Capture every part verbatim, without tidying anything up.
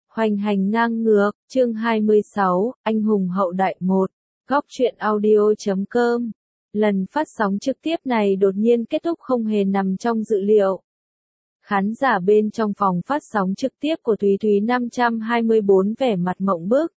Hoành hành ngang ngược, chương hai mươi sáu, Anh hùng hậu đại một, góc truyện audio chấm com. Lần phát sóng trực tiếp này đột nhiên kết thúc không hề nằm trong dự liệu. Khán giả bên trong phòng phát sóng trực tiếp của Thúy Thúy năm trăm hai mươi bốn vẻ mặt mộng bức.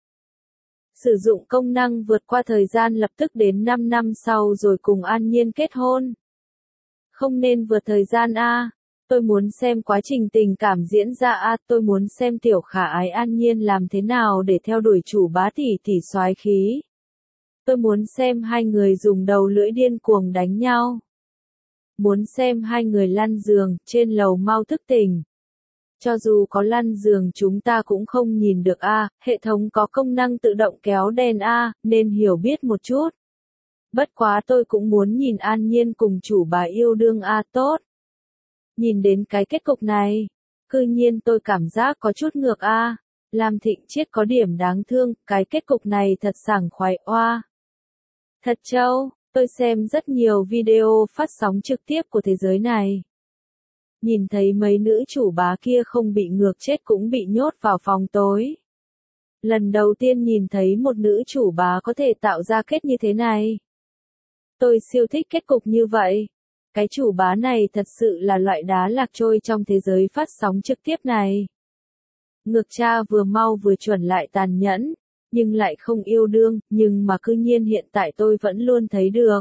Sử dụng công năng vượt qua thời gian lập tức đến năm năm sau rồi cùng An Nhiên kết hôn. Không nên vượt thời gian a. Tôi muốn xem quá trình tình cảm diễn ra a, tôi muốn xem tiểu khả ái An Nhiên làm thế nào để theo đuổi chủ bá tỷ tỷ soái khí. Tôi muốn xem hai người dùng đầu lưỡi điên cuồng đánh nhau. Muốn xem hai người lăn giường trên lầu mau thức tỉnh. Cho dù có lăn giường chúng ta cũng không nhìn được a, hệ thống có công năng tự động kéo đèn a, nên hiểu biết một chút. Bất quá tôi cũng muốn nhìn An Nhiên cùng chủ bá yêu đương a tốt. Nhìn đến cái kết cục này, cư nhiên tôi cảm giác có chút ngược a. Lam Thịnh Chiết có điểm đáng thương, cái kết cục này thật sảng khoái oa. Thật trâu, tôi xem rất nhiều video phát sóng trực tiếp của thế giới này. Nhìn thấy mấy nữ chủ bá kia không bị ngược chết cũng bị nhốt vào phòng tối. Lần đầu tiên nhìn thấy một nữ chủ bá có thể tạo ra kết như thế này. Tôi siêu thích kết cục như vậy. Cái chủ bá này thật sự là loại đá lạc trôi trong thế giới phát sóng trực tiếp này. Ngược cha vừa mau vừa chuẩn lại tàn nhẫn, nhưng lại không yêu đương, nhưng mà cư nhiên hiện tại tôi vẫn luôn thấy được.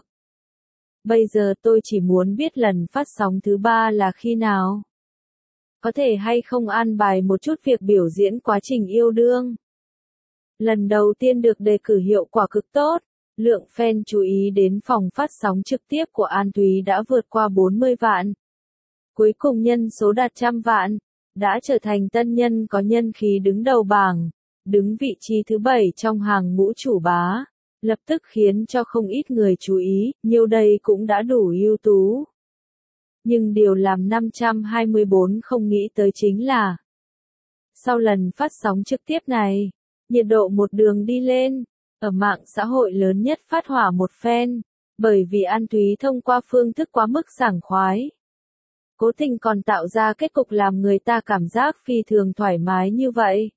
Bây giờ tôi chỉ muốn biết lần phát sóng thứ ba là khi nào. Có thể hay không an bài một chút việc biểu diễn quá trình yêu đương. Lần đầu tiên được đề cử hiệu quả cực tốt. Lượng fan chú ý đến phòng phát sóng trực tiếp của An Thúy đã vượt qua bốn mươi vạn. Cuối cùng nhân số đạt trăm vạn, đã trở thành tân nhân có nhân khí đứng đầu bảng, đứng vị trí thứ bảy trong hàng ngũ chủ bá, lập tức khiến cho không ít người chú ý, nhiều đây cũng đã đủ ưu tú. Nhưng điều làm năm trăm hai mươi bốn không nghĩ tới chính là, sau lần phát sóng trực tiếp này, nhiệt độ một đường đi lên. Ở mạng xã hội lớn nhất phát hỏa một phen, bởi vì An Thúy thông qua phương thức quá mức sảng khoái. Cố tình còn tạo ra kết cục làm người ta cảm giác phi thường thoải mái như vậy.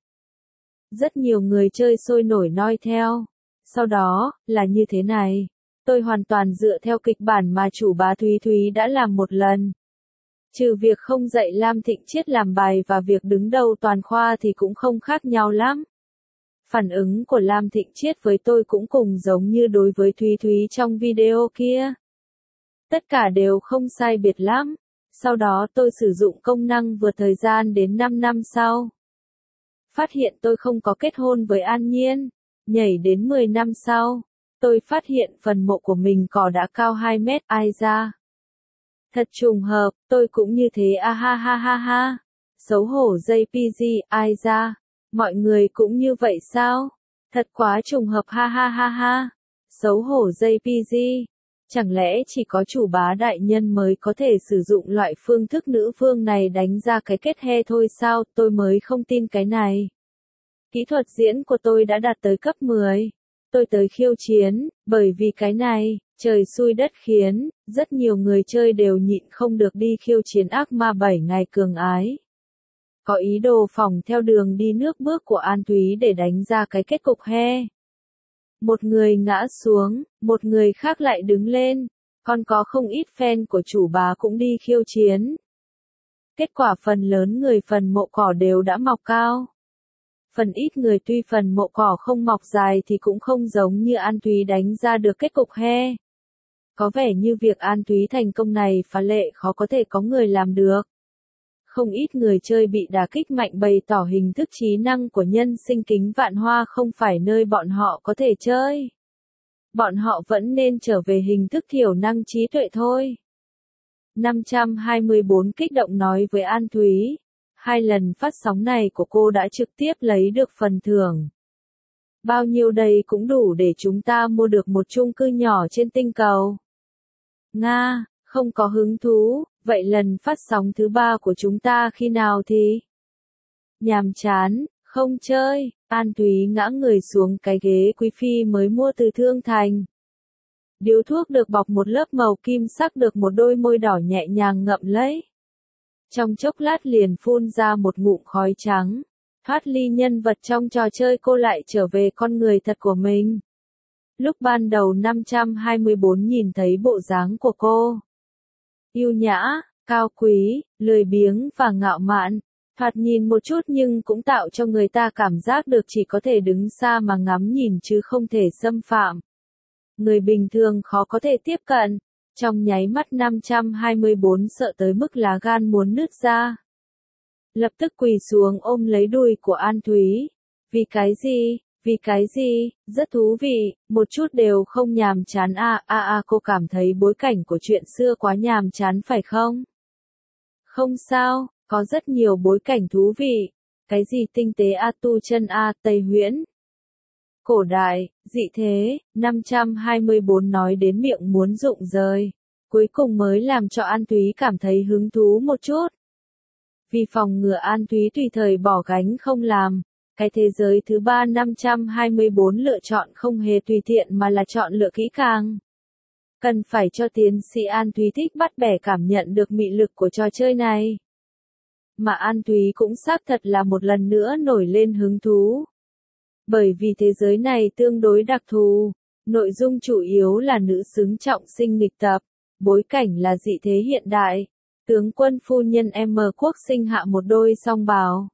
Rất nhiều người chơi sôi nổi noi theo. Sau đó, là như thế này. Tôi hoàn toàn dựa theo kịch bản mà chủ bá Thúy Thúy đã làm một lần. Trừ việc không dạy Lam Thịnh Chiết làm bài và việc đứng đầu toàn khoa thì cũng không khác nhau lắm. Phản ứng của Lam Thịnh Chiết với tôi cũng cùng giống như đối với Thúy Thúy trong video kia. Tất cả đều không sai biệt lắm. Sau đó tôi sử dụng công năng vượt thời gian đến năm năm sau. Phát hiện tôi không có kết hôn với An Nhiên. Nhảy đến mười năm sau. Tôi phát hiện phần mộ của mình cỏ đã cao hai mét, ai ra. Thật trùng hợp, tôi cũng như thế a ha ha ha ha. Xấu hổ gi pê giê, ai ra. Mọi người cũng như vậy sao? Thật quá trùng hợp ha ha ha ha. Xấu hổ gi pê giê. Chẳng lẽ chỉ có chủ bá đại nhân mới có thể sử dụng loại phương thức nữ vương này đánh ra cái kết he thôi sao? Tôi mới không tin cái này. Kỹ thuật diễn của tôi đã đạt tới cấp mười. Tôi tới khiêu chiến, bởi vì cái này, trời xui đất khiến, rất nhiều người chơi đều nhịn không được đi khiêu chiến ác ma bảy ngày cường ái. Có ý đồ phỏng theo đường đi nước bước của An Thúy để đánh ra cái kết cục he. Một người ngã xuống, một người khác lại đứng lên, còn có không ít fan của chủ bá cũng đi khiêu chiến. Kết quả phần lớn người phần mộ cỏ đều đã mọc cao. Phần ít người tuy phần mộ cỏ không mọc dài thì cũng không giống như An Thúy đánh ra được kết cục he. Có vẻ như việc An Thúy thành công này phá lệ khó có thể có người làm được. Không ít người chơi bị đả kích mạnh bày tỏ hình thức trí năng của nhân sinh kính vạn hoa không phải nơi bọn họ có thể chơi. Bọn họ vẫn nên trở về hình thức thiểu năng trí tuệ thôi. năm trăm hai mươi bốn kích động nói với An Thúy. Hai lần phát sóng này của cô đã trực tiếp lấy được phần thưởng. Bao nhiêu đây cũng đủ để chúng ta mua được một chung cư nhỏ trên tinh cầu. Nga, không có hứng thú. Vậy lần phát sóng thứ ba của chúng ta khi nào thì? Nhàm chán, không chơi, An Thúy ngã người xuống cái ghế quý phi mới mua từ Thương Thành. Điếu thuốc được bọc một lớp màu kim sắc được một đôi môi đỏ nhẹ nhàng ngậm lấy. Trong chốc lát liền phun ra một ngụm khói trắng. Thoát ly nhân vật trong trò chơi cô lại trở về con người thật của mình. Lúc ban đầu năm trăm hai mươi bốn nhìn thấy bộ dáng của cô. Yêu nhã, cao quý, lười biếng và ngạo mạn. Thoạt nhìn một chút nhưng cũng tạo cho người ta cảm giác được chỉ có thể đứng xa mà ngắm nhìn chứ không thể xâm phạm. Người bình thường khó có thể tiếp cận. Trong nháy mắt năm trăm hai mươi bốn sợ tới mức lá gan muốn nứt ra. Lập tức quỳ xuống ôm lấy đùi của An Thúy. Vì cái gì? Vì cái gì? Rất thú vị, một chút đều không nhàm chán a a a cô cảm thấy bối cảnh của chuyện xưa quá nhàm chán phải không? Không sao, có rất nhiều bối cảnh thú vị. Cái gì tinh tế a tu chân a Tây Huyễn? Cổ đại, dị thế, năm trăm hai mươi bốn nói đến miệng muốn rụng rời. Cuối cùng mới làm cho An Thúy cảm thấy hứng thú một chút. Vì phòng ngừa An Thúy tùy thời bỏ gánh không làm, cái thế giới thứ ba năm trăm hai mươi bốn lựa chọn không hề tùy tiện mà là chọn lựa kỹ càng. Cần phải cho tiến sĩ An Thúy thích bắt bẻ cảm nhận được mị lực của trò chơi này. Mà An Thúy cũng xác thật là một lần nữa nổi lên hứng thú. Bởi vì thế giới này tương đối đặc thù, nội dung chủ yếu là nữ xứng trọng sinh nghịch tập, bối cảnh là dị thế hiện đại. Tướng quân phu nhân M Quốc sinh hạ một đôi song bào.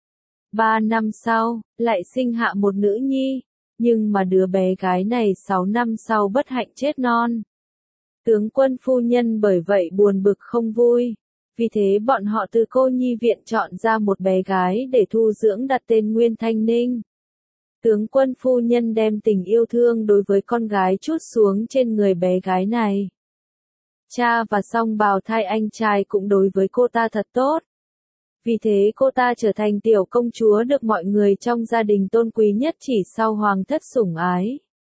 Ba năm sau, lại sinh hạ một nữ nhi, nhưng mà đứa bé gái này sáu năm sau bất hạnh chết non. Tướng quân phu nhân bởi vậy buồn bực không vui, vì thế bọn họ từ cô nhi viện chọn ra một bé gái để thu dưỡng đặt tên Nguyên Thanh Ninh. Tướng quân phu nhân đem tình yêu thương đối với con gái trút xuống trên người bé gái này. Cha và song bào thai anh trai cũng đối với cô ta thật tốt. Vì thế cô ta trở thành tiểu công chúa được mọi người trong gia đình tôn quý nhất chỉ sau hoàng thất sủng ái.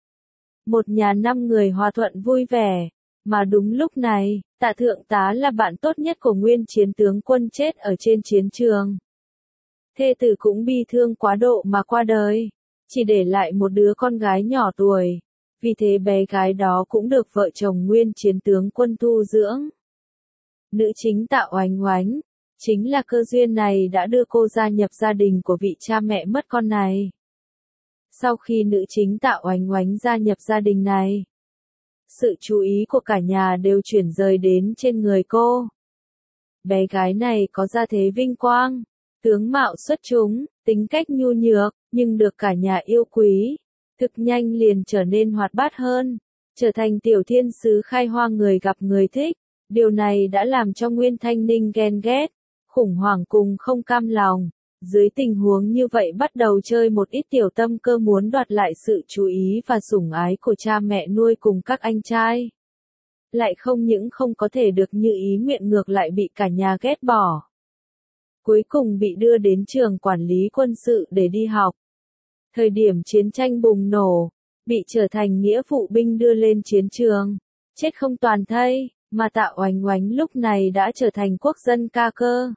Một nhà năm người hòa thuận vui vẻ, mà đúng lúc này, Tạ Thượng Tá là bạn tốt nhất của nguyên chiến tướng quân chết ở trên chiến trường. Thê tử cũng bi thương quá độ mà qua đời, chỉ để lại một đứa con gái nhỏ tuổi. Vì thế bé gái đó cũng được vợ chồng nguyên chiến tướng quân thu dưỡng. Nữ chính Tạ Oánh Oánh, chính là cơ duyên này đã đưa cô gia nhập gia đình của vị cha mẹ mất con này. Sau khi nữ chính Tạ Oánh Oánh gia nhập gia đình này, sự chú ý của cả nhà đều chuyển rời đến trên người cô. Bé gái này có gia thế vinh quang, tướng mạo xuất chúng, tính cách nhu nhược, nhưng được cả nhà yêu quý. Thực nhanh liền trở nên hoạt bát hơn, trở thành tiểu thiên sứ khai hoa người gặp người thích. Điều này đã làm cho Nguyên Thanh Ninh ghen ghét, khủng hoảng cùng không cam lòng. Dưới tình huống như vậy bắt đầu chơi một ít tiểu tâm cơ muốn đoạt lại sự chú ý và sủng ái của cha mẹ nuôi cùng các anh trai. Lại không những không có thể được như ý nguyện ngược lại bị cả nhà ghét bỏ. Cuối cùng bị đưa đến trường quản lý quân sự để đi học. Thời điểm chiến tranh bùng nổ, bị trở thành nghĩa vụ binh đưa lên chiến trường, chết không toàn thây, mà Tạ Oánh Oánh lúc này đã trở thành quốc dân ca cơ.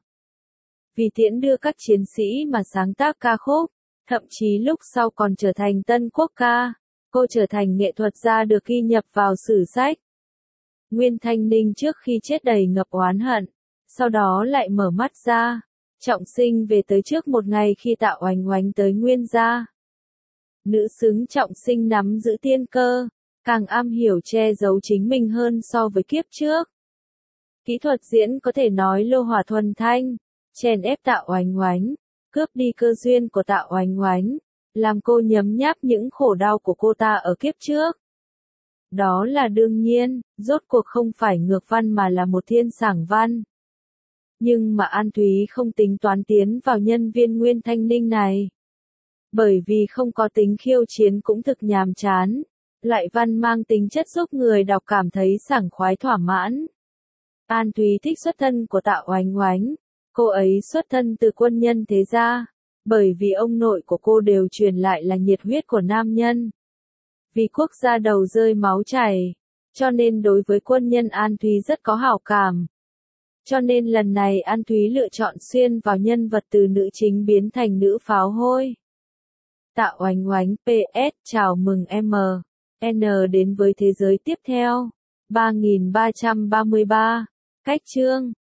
Vì tiễn đưa các chiến sĩ mà sáng tác ca khúc, thậm chí lúc sau còn trở thành tân quốc ca, cô trở thành nghệ thuật gia được ghi nhập vào sử sách. Nguyên Thanh Ninh trước khi chết đầy ngập oán hận, sau đó lại mở mắt ra, trọng sinh về tới trước một ngày khi Tạ Oánh Oánh tới Nguyên gia. Nữ xứng trọng sinh nắm giữ tiên cơ, càng am hiểu che giấu chính mình hơn so với kiếp trước. Kỹ thuật diễn có thể nói lô hỏa thuần thanh, chèn ép Tạ Oánh Oánh, cướp đi cơ duyên của Tạ Oánh Oánh, làm cô nhấm nháp những khổ đau của cô ta ở kiếp trước. Đó là đương nhiên, rốt cuộc không phải ngược văn mà là một thiên sảng văn. Nhưng mà An Thúy không tính toán tiến vào nhân viên Nguyên Thanh Ninh này. Bởi vì không có tính khiêu chiến cũng thực nhàm chán, loại văn mang tính chất giúp người đọc cảm thấy sảng khoái thỏa mãn. An Thúy thích xuất thân của Tạ Oánh Oánh, cô ấy xuất thân từ quân nhân thế gia, bởi vì ông nội của cô đều truyền lại là nhiệt huyết của nam nhân. Vì quốc gia đầu rơi máu chảy, cho nên đối với quân nhân An Thúy rất có hảo cảm. Cho nên lần này An Thúy lựa chọn xuyên vào nhân vật từ nữ chính biến thành nữ pháo hôi. Tạ Oánh Oánh pê ét chào mừng M N đến với thế giới tiếp theo. ba nghìn ba trăm ba mươi ba. Cách chương